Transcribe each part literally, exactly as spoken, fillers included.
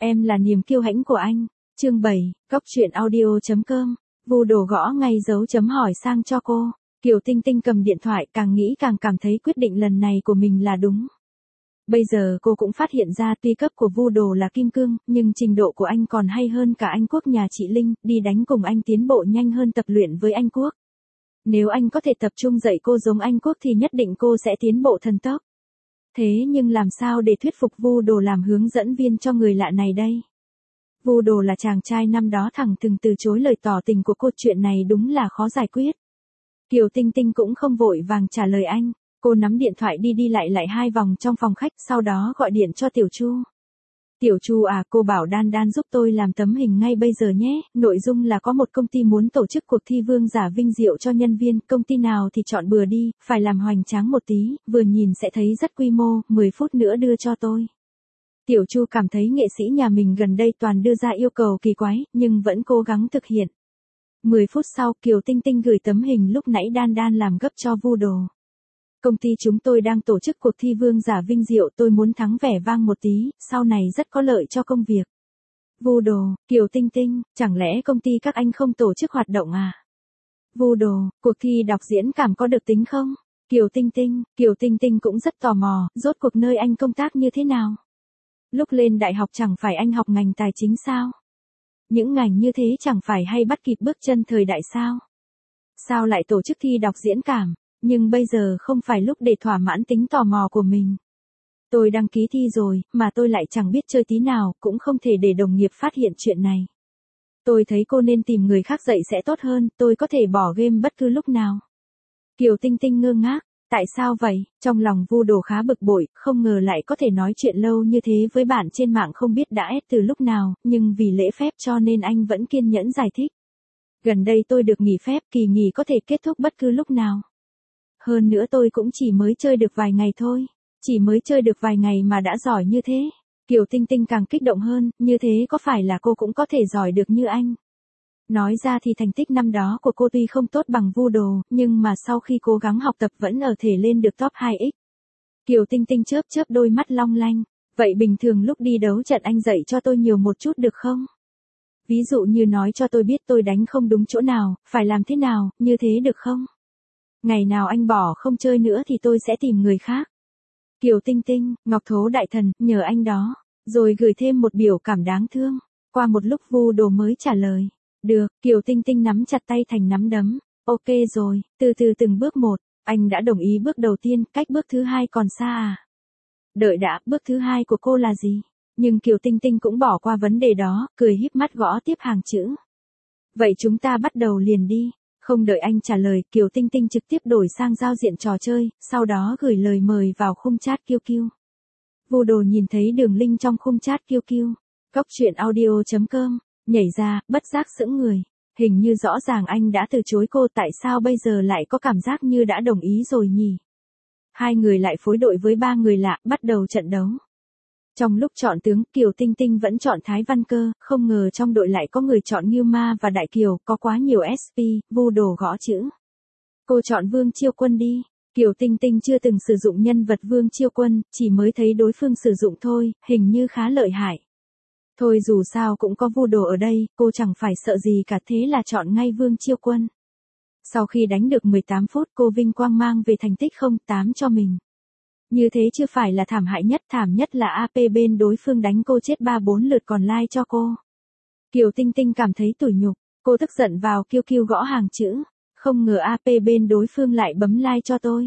Em là niềm kiêu hãnh của anh. Chương bảy, Cóc truyện audio chấm com. Vu Đồ gõ ngay dấu chấm hỏi sang cho cô. Kiều Tinh Tinh cầm điện thoại, càng nghĩ càng cảm thấy quyết định lần này của mình là đúng. Bây giờ cô cũng phát hiện ra tuy cấp của Vu Đồ là kim cương, nhưng trình độ của anh còn hay hơn cả anh Quốc nhà chị Linh, đi đánh cùng anh tiến bộ nhanh hơn tập luyện với anh Quốc. Nếu anh có thể tập trung dạy cô giống anh Quốc thì nhất định cô sẽ tiến bộ thần tốc. Thế nhưng làm sao để thuyết phục Vu Đồ làm hướng dẫn viên cho người lạ này đây? Vu Đồ là chàng trai năm đó thẳng thừng từ chối lời tỏ tình của cô, chuyện này đúng là khó giải quyết. Kiều Tinh Tinh cũng không vội vàng trả lời anh, cô nắm điện thoại đi đi lại lại hai vòng trong phòng khách, sau đó gọi điện cho Tiểu Chu. Tiểu Chu à, cô bảo Đan Đan giúp tôi làm tấm hình ngay bây giờ nhé, nội dung là có một công ty muốn tổ chức cuộc thi vương giả vinh diệu cho nhân viên, công ty nào thì chọn bừa đi, phải làm hoành tráng một tí, vừa nhìn sẽ thấy rất quy mô, mười phút nữa đưa cho tôi. Tiểu Chu cảm thấy nghệ sĩ nhà mình gần đây toàn đưa ra yêu cầu kỳ quái, nhưng vẫn cố gắng thực hiện. mười phút sau, Kiều Tinh Tinh gửi tấm hình lúc nãy Đan Đan làm gấp cho Vu Đồ. Công ty chúng tôi đang tổ chức cuộc thi vương giả vinh diệu, tôi muốn thắng vẻ vang một tí, sau này rất có lợi cho công việc. Vu Đồ, Kiều Tinh Tinh, chẳng lẽ công ty các anh không tổ chức hoạt động à? Vu Đồ, cuộc thi đọc diễn cảm có được tính không? Kiều Tinh Tinh, Kiều Tinh Tinh cũng rất tò mò, rốt cuộc nơi anh công tác như thế nào? Lúc lên đại học chẳng phải anh học ngành tài chính sao? Những ngành như thế chẳng phải hay bắt kịp bước chân thời đại sao? Sao lại tổ chức thi đọc diễn cảm? Nhưng bây giờ không phải lúc để thỏa mãn tính tò mò của mình. Tôi đăng ký thi rồi, mà tôi lại chẳng biết chơi tí nào, cũng không thể để đồng nghiệp phát hiện chuyện này. Tôi thấy cô nên tìm người khác dạy sẽ tốt hơn, tôi có thể bỏ game bất cứ lúc nào. Kiều Tinh Tinh ngơ ngác, tại sao vậy? Trong lòng Vu Đồ khá bực bội, không ngờ lại có thể nói chuyện lâu như thế với bạn trên mạng không biết đã ép từ lúc nào, nhưng vì lễ phép cho nên anh vẫn kiên nhẫn giải thích. Gần đây tôi được nghỉ phép, kỳ nghỉ có thể kết thúc bất cứ lúc nào. Hơn nữa tôi cũng chỉ mới chơi được vài ngày thôi, chỉ mới chơi được vài ngày mà đã giỏi như thế. Kiều Tinh Tinh càng kích động hơn, như thế có phải là cô cũng có thể giỏi được như anh? Nói ra thì thành tích năm đó của cô tuy không tốt bằng Vu Đồ, nhưng mà sau khi cố gắng học tập vẫn ở thể lên được top hai x. Kiều Tinh Tinh chớp chớp đôi mắt long lanh, vậy bình thường lúc đi đấu trận anh dạy cho tôi nhiều một chút được không? Ví dụ như nói cho tôi biết tôi đánh không đúng chỗ nào, phải làm thế nào, như thế được không? Ngày nào anh bỏ không chơi nữa thì tôi sẽ tìm người khác. Kiều Tinh Tinh, Ngọc Thố đại thần, nhờ anh đó. Rồi gửi thêm một biểu cảm đáng thương. Qua một lúc Vu Đồ mới trả lời. Được, Kiều Tinh Tinh nắm chặt tay thành nắm đấm. Ok rồi, từ từ từng bước một. Anh đã đồng ý bước đầu tiên, cách bước thứ hai còn xa à? Đợi đã, bước thứ hai của cô là gì? Nhưng Kiều Tinh Tinh cũng bỏ qua vấn đề đó, cười híp mắt gõ tiếp hàng chữ. Vậy chúng ta bắt đầu liền đi. Không đợi anh trả lời, Kiều Tinh Tinh trực tiếp đổi sang giao diện trò chơi, sau đó gửi lời mời vào khung chat Q Q. Vu Đồ nhìn thấy đường link trong khung chat Q Q. Cóc truyện audio chấm com, nhảy ra, bất giác sững người. Hình như rõ ràng anh đã từ chối cô, tại sao bây giờ lại có cảm giác như đã đồng ý rồi nhỉ? Hai người lại phối đội với ba người lạ, bắt đầu trận đấu. Trong lúc chọn tướng, Kiều Tinh Tinh vẫn chọn Thái Văn Cơ, không ngờ trong đội lại có người chọn Ngưu Ma và Đại Kiều, có quá nhiều ét pê, Vu Đồ gõ chữ. Cô chọn Vương Chiêu Quân đi. Kiều Tinh Tinh chưa từng sử dụng nhân vật Vương Chiêu Quân, chỉ mới thấy đối phương sử dụng thôi, hình như khá lợi hại. Thôi dù sao cũng có Vu Đồ ở đây, cô chẳng phải sợ gì cả, thế là chọn ngay Vương Chiêu Quân. Sau khi đánh được mười tám phút, cô vinh quang mang về thành tích không tám cho mình. Như thế chưa phải là thảm hại nhất, thảm nhất là a pê bên đối phương đánh cô chết ba bốn lượt còn like cho cô. Kiều Tinh Tinh cảm thấy tủi nhục, cô tức giận vào Q Q gõ hàng chữ, không ngờ a pê bên đối phương lại bấm like cho tôi.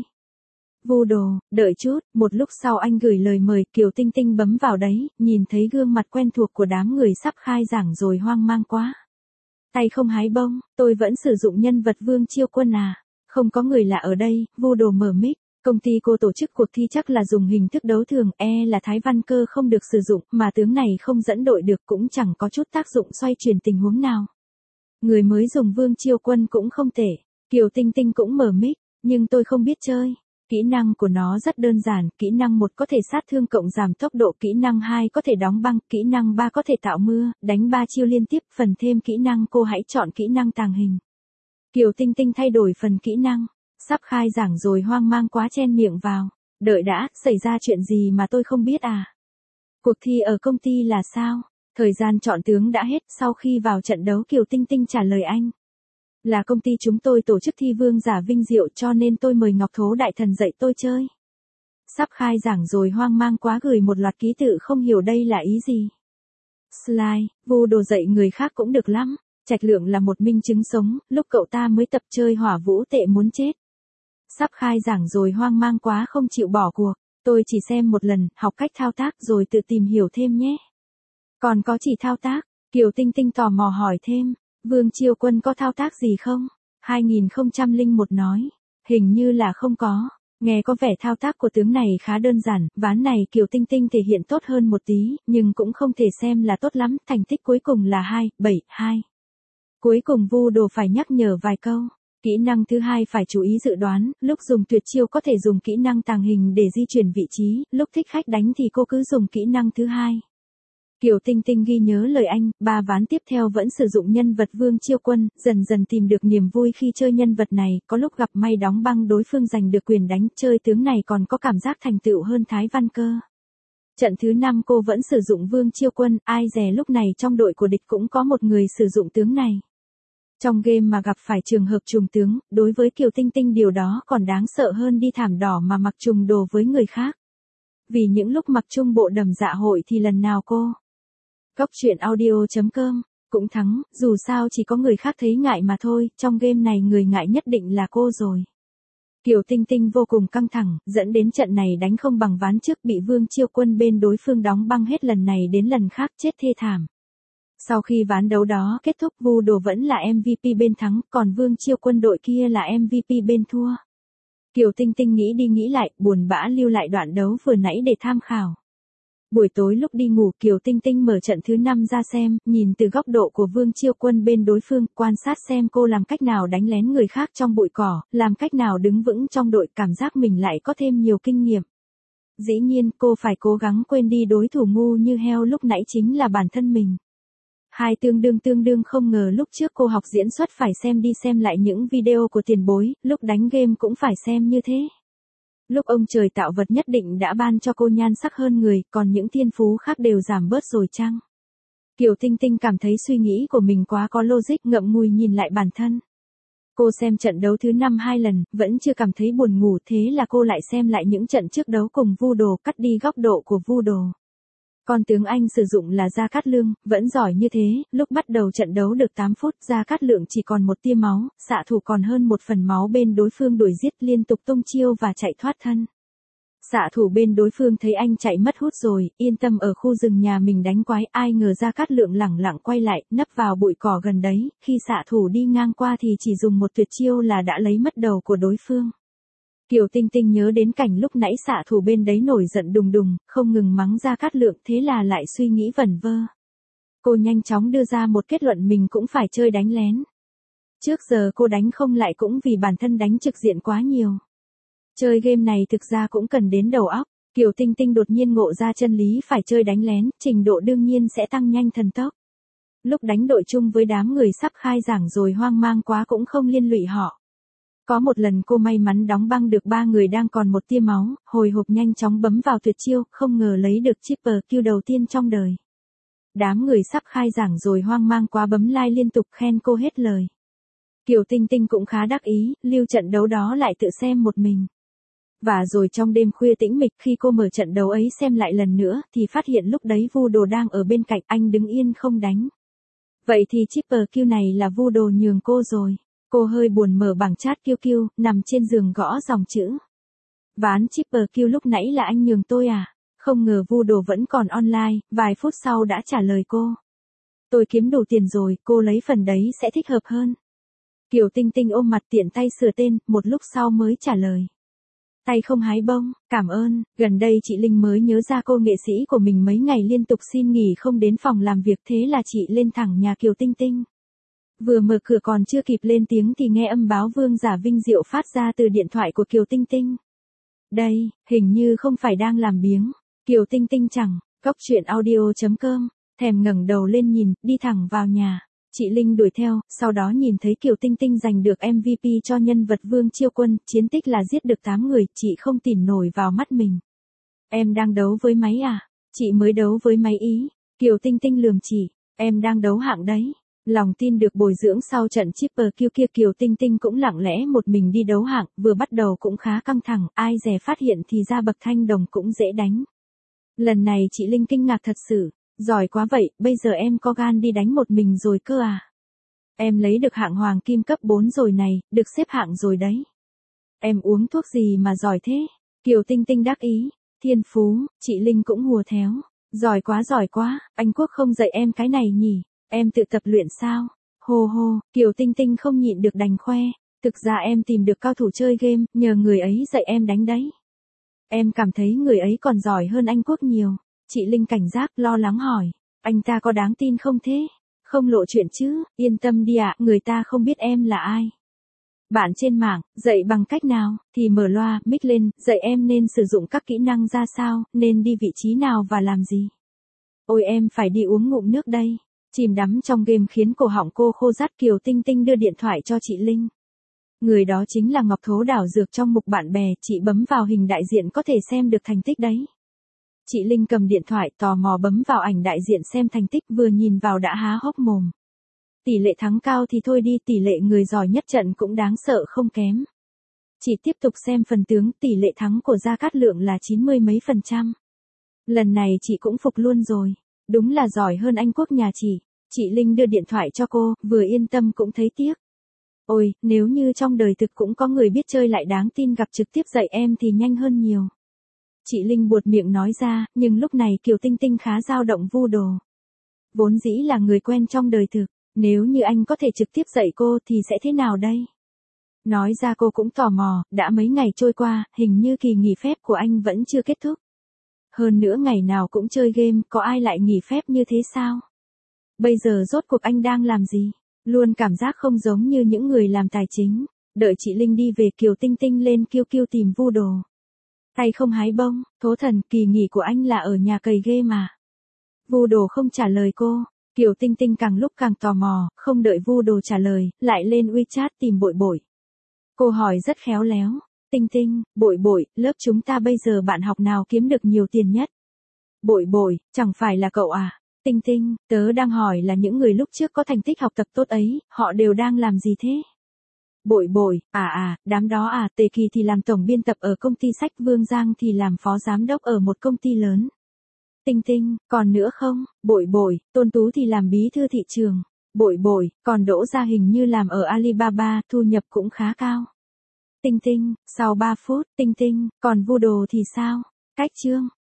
Vu Đồ, đợi chút, một lúc sau anh gửi lời mời, Kiều Tinh Tinh bấm vào đấy, nhìn thấy gương mặt quen thuộc của đám người sắp khai giảng rồi hoang mang quá. Tay không hái bông, tôi vẫn sử dụng nhân vật Vương Chiêu Quân à, không có người lạ ở đây, Vu Đồ mở mic. Công ty cô tổ chức cuộc thi chắc là dùng hình thức đấu thường, e là Thái Văn Cơ không được sử dụng, mà tướng này không dẫn đội được cũng chẳng có chút tác dụng xoay chuyển tình huống nào. Người mới dùng Vương Chiêu Quân cũng không tệ. Kiều Tinh Tinh cũng mở mic, nhưng tôi không biết chơi. Kỹ năng của nó rất đơn giản, kỹ năng một có thể sát thương cộng giảm tốc độ, kỹ năng hai có thể đóng băng, kỹ năng ba có thể tạo mưa, đánh ba chiêu liên tiếp, phần thêm kỹ năng cô hãy chọn kỹ năng tàng hình. Kiều Tinh Tinh thay đổi phần kỹ năng. Sắp khai giảng rồi hoang mang quá chen miệng vào. Đợi đã, xảy ra chuyện gì mà tôi không biết à? Cuộc thi ở công ty là sao? Thời gian chọn tướng đã hết, sau khi vào trận đấu Kiều Tinh Tinh trả lời anh. Là công ty chúng tôi tổ chức thi vương giả vinh diệu cho nên tôi mời Ngọc Thố Đại Thần dạy tôi chơi. Sắp khai giảng rồi hoang mang quá gửi một loạt ký tự không hiểu đây là ý gì. Slide, Vu Đồ dạy người khác cũng được lắm. Trạch Lượng là một minh chứng sống, lúc cậu ta mới tập chơi hỏa vũ tệ muốn chết. Sắp khai giảng rồi hoang mang quá không chịu bỏ cuộc. Tôi chỉ xem một lần, học cách thao tác rồi tự tìm hiểu thêm nhé. Còn có chỉ thao tác, Kiều Tinh Tinh tò mò hỏi thêm, Vương Chiêu Quân có thao tác gì không? hai không không một nói, hình như là không có. Nghe có vẻ thao tác của tướng này khá đơn giản, ván này Kiều Tinh Tinh thể hiện tốt hơn một tí, nhưng cũng không thể xem là tốt lắm, thành tích cuối cùng là hai bảy hai. Cuối cùng Vu Đồ phải nhắc nhở vài câu. Kỹ năng thứ hai phải chú ý dự đoán, lúc dùng tuyệt chiêu có thể dùng kỹ năng tàng hình để di chuyển vị trí, lúc thích khách đánh thì cô cứ dùng kỹ năng thứ hai. Kiều Tinh Tinh ghi nhớ lời anh, ba ván tiếp theo vẫn sử dụng nhân vật Vương Chiêu Quân, dần dần tìm được niềm vui khi chơi nhân vật này, có lúc gặp may đóng băng đối phương giành được quyền đánh, chơi tướng này còn có cảm giác thành tựu hơn Thái Văn Cơ. Trận thứ năm cô vẫn sử dụng Vương Chiêu Quân, ai dè lúc này trong đội của địch cũng có một người sử dụng tướng này. Trong game mà gặp phải trường hợp trùng tướng, đối với Kiều Tinh Tinh điều đó còn đáng sợ hơn đi thảm đỏ mà mặc trùng đồ với người khác. Vì những lúc mặc chung bộ đầm dạ hội thì lần nào cô Cóc truyện audio chấm com cũng thắng, dù sao chỉ có người khác thấy ngại mà thôi, trong game này người ngại nhất định là cô rồi. Kiều Tinh Tinh vô cùng căng thẳng, dẫn đến trận này đánh không bằng ván trước bị Vương Chiêu Quân bên đối phương đóng băng hết lần này đến lần khác chết thê thảm. Sau khi ván đấu đó kết thúc Vu Đồ vẫn là em vê pê bên thắng, còn Vương Chiêu Quân đội kia là em vê pê bên thua. Kiều Tinh Tinh nghĩ đi nghĩ lại, buồn bã lưu lại đoạn đấu vừa nãy để tham khảo. Buổi tối lúc đi ngủ Kiều Tinh Tinh mở trận thứ năm ra xem, nhìn từ góc độ của Vương Chiêu Quân bên đối phương, quan sát xem cô làm cách nào đánh lén người khác trong bụi cỏ, làm cách nào đứng vững trong đội, cảm giác mình lại có thêm nhiều kinh nghiệm. Dĩ nhiên cô phải cố gắng quên đi đối thủ ngu như heo lúc nãy chính là bản thân mình. Hai tương đương tương đương không ngờ lúc trước cô học diễn xuất phải xem đi xem lại những video của tiền bối, lúc đánh game cũng phải xem như thế. Lúc ông trời tạo vật nhất định đã ban cho cô nhan sắc hơn người, còn những thiên phú khác đều giảm bớt rồi chăng? Kiều Tinh Tinh cảm thấy suy nghĩ của mình quá có logic, ngậm ngùi nhìn lại bản thân. Cô xem trận đấu thứ năm hai lần, vẫn chưa cảm thấy buồn ngủ, thế là cô lại xem lại những trận trước đấu cùng Vu Đồ, cắt đi góc độ của Vu Đồ. Con tướng anh sử dụng là Gia Cát Lương, vẫn giỏi như thế, lúc bắt đầu trận đấu được tám phút, Gia Cát Lượng chỉ còn một tia máu, xạ thủ còn hơn một phần máu bên đối phương đuổi giết liên tục tung chiêu và chạy thoát thân. Xạ thủ bên đối phương thấy anh chạy mất hút rồi, yên tâm ở khu rừng nhà mình đánh quái, ai ngờ Gia Cát Lượng lẳng lặng quay lại, nấp vào bụi cỏ gần đấy, khi xạ thủ đi ngang qua thì chỉ dùng một tuyệt chiêu là đã lấy mất đầu của đối phương. Kiều Tinh Tinh nhớ đến cảnh lúc nãy xạ thủ bên đấy nổi giận đùng đùng, không ngừng mắng Gia Cát Lượng, thế là lại suy nghĩ vẩn vơ. Cô nhanh chóng đưa ra một kết luận mình cũng phải chơi đánh lén. Trước giờ cô đánh không lại cũng vì bản thân đánh trực diện quá nhiều. Chơi game này thực ra cũng cần đến đầu óc. Kiều Tinh Tinh đột nhiên ngộ ra chân lý phải chơi đánh lén, trình độ đương nhiên sẽ tăng nhanh thần tốc. Lúc đánh đội chung với đám người sắp khai giảng rồi hoang mang quá cũng không liên lụy họ. Có một lần cô may mắn đóng băng được ba người đang còn một tia máu, hồi hộp nhanh chóng bấm vào tuyệt chiêu, không ngờ lấy được triple kill đầu tiên trong đời. Đám người sắp khai giảng rồi hoang mang quá bấm like liên tục khen cô hết lời. Kiều Tinh Tinh cũng khá đắc ý, lưu trận đấu đó lại tự xem một mình. Và rồi trong đêm khuya tĩnh mịch khi cô mở trận đấu ấy xem lại lần nữa thì phát hiện lúc đấy Vu Đồ đang ở bên cạnh, anh đứng yên không đánh. Vậy thì triple kill này là Vu Đồ nhường cô rồi. Cô hơi buồn mở bảng chat kiêu kiêu, nằm trên giường gõ dòng chữ. Ván triple kill lúc nãy là anh nhường tôi à? Không ngờ Vu Đồ vẫn còn online, vài phút sau đã trả lời cô. Tôi kiếm đủ tiền rồi, cô lấy phần đấy sẽ thích hợp hơn. Kiều Tinh Tinh ôm mặt tiện tay sửa tên, một lúc sau mới trả lời. Tay không hái bông, cảm ơn, gần đây chị Linh mới nhớ ra cô nghệ sĩ của mình mấy ngày liên tục xin nghỉ không đến phòng làm việc, thế là chị lên thẳng nhà Kiều Tinh Tinh. Vừa mở cửa còn chưa kịp lên tiếng thì nghe âm báo vương giả vinh diệu phát ra từ điện thoại của Kiều Tinh Tinh. Đây, hình như không phải đang làm biếng. Kiều Tinh Tinh chẳng, cóc truyện audio chấm com, thèm ngẩng đầu lên nhìn, đi thẳng vào nhà. Chị Linh đuổi theo, sau đó nhìn thấy Kiều Tinh Tinh giành được em vê pê cho nhân vật Vương Chiêu Quân, chiến tích là giết được tám người, chị không tin nổi vào mắt mình. Em đang đấu với máy à? Chị mới đấu với máy ý. Kiều Tinh Tinh lườm chị, em đang đấu hạng đấy. Lòng tin được bồi dưỡng sau trận Triple Q kia, Kiều Tinh Tinh cũng lặng lẽ một mình đi đấu hạng, vừa bắt đầu cũng khá căng thẳng, ai dè phát hiện thì ra bậc thanh đồng cũng dễ đánh. Lần này chị Linh kinh ngạc thật sự, giỏi quá vậy, bây giờ em có gan đi đánh một mình rồi cơ à? Em lấy được hạng hoàng kim cấp bốn rồi này, được xếp hạng rồi đấy. Em uống thuốc gì mà giỏi thế? Kiều Tinh Tinh đắc ý, thiên phú, chị Linh cũng hùa theo. Giỏi quá giỏi quá, anh Quốc không dạy em cái này nhỉ, em tự tập luyện sao? Hô hô, Kiều Tinh Tinh không nhịn được đành khoe, thực ra em tìm được cao thủ chơi game, nhờ người ấy dạy em đánh đấy. Em cảm thấy người ấy còn giỏi hơn anh Quốc nhiều. Chị Linh cảnh giác lo lắng hỏi, anh ta có đáng tin không thế? Không lộ chuyện chứ, yên tâm đi ạ, người ta không biết em là ai. Bạn trên mạng, dạy bằng cách nào, thì mở loa, mic lên, dạy em nên sử dụng các kỹ năng ra sao, nên đi vị trí nào và làm gì. Ôi em phải đi uống ngụm nước đây. Chìm đắm trong game khiến cổ họng cô khô rát, Kiều Tinh Tinh đưa điện thoại cho chị Linh. Người đó chính là Ngọc Thố đảo dược trong mục bạn bè, chị bấm vào hình đại diện có thể xem được thành tích đấy. Chị Linh cầm điện thoại tò mò bấm vào ảnh đại diện xem thành tích, vừa nhìn vào đã há hốc mồm. Tỷ lệ thắng cao thì thôi đi, tỷ lệ người giỏi nhất trận cũng đáng sợ không kém. Chị tiếp tục xem phần tướng, tỷ lệ thắng của Gia Cát Lượng là chín mươi mấy phần trăm. Lần này chị cũng phục luôn rồi, đúng là giỏi hơn anh Quốc nhà chị. Chị Linh đưa điện thoại cho cô, vừa yên tâm cũng thấy tiếc. Ôi, nếu như trong đời thực cũng có người biết chơi lại đáng tin gặp trực tiếp dạy em thì nhanh hơn nhiều. Chị Linh buột miệng nói ra, nhưng lúc này Kiều Tinh Tinh khá dao động vu đồ. Vốn dĩ là người quen trong đời thực, nếu như anh có thể trực tiếp dạy cô thì sẽ thế nào đây? Nói ra cô cũng tò mò, đã mấy ngày trôi qua, hình như kỳ nghỉ phép của anh vẫn chưa kết thúc. Hơn nữa ngày nào cũng chơi game, có ai lại nghỉ phép như thế sao? Bây giờ rốt cuộc anh đang làm gì? Luôn cảm giác không giống như những người làm tài chính. Đợi chị Linh đi về, Kiều Tinh Tinh lên kêu kêu tìm vu đồ. Tay không hái bông, Thố Thần, kỳ nghỉ của anh là ở nhà cày game mà. Vu đồ không trả lời cô. Kiều Tinh Tinh càng lúc càng tò mò, không đợi vu đồ trả lời, lại lên WeChat tìm Bội Bội. Cô hỏi rất khéo léo, Tinh Tinh, Bội Bội, lớp chúng ta bây giờ bạn học nào kiếm được nhiều tiền nhất? Bội Bội, chẳng phải là cậu à? Tinh Tinh, tớ đang hỏi là những người lúc trước có thành tích học tập tốt ấy, họ đều đang làm gì thế? Bội Bội, à à, đám đó à, Tề Kỳ thì làm tổng biên tập ở công ty sách, Vương Giang thì làm phó giám đốc ở một công ty lớn. Tinh Tinh, còn nữa không? Bội Bội, Tôn Tú thì làm bí thư thị trường. Bội Bội, còn Đỗ Gia hình như làm ở Alibaba, thu nhập cũng khá cao. Tinh Tinh, sau ba phút, Tinh Tinh, còn vu đồ thì sao? Cách chương.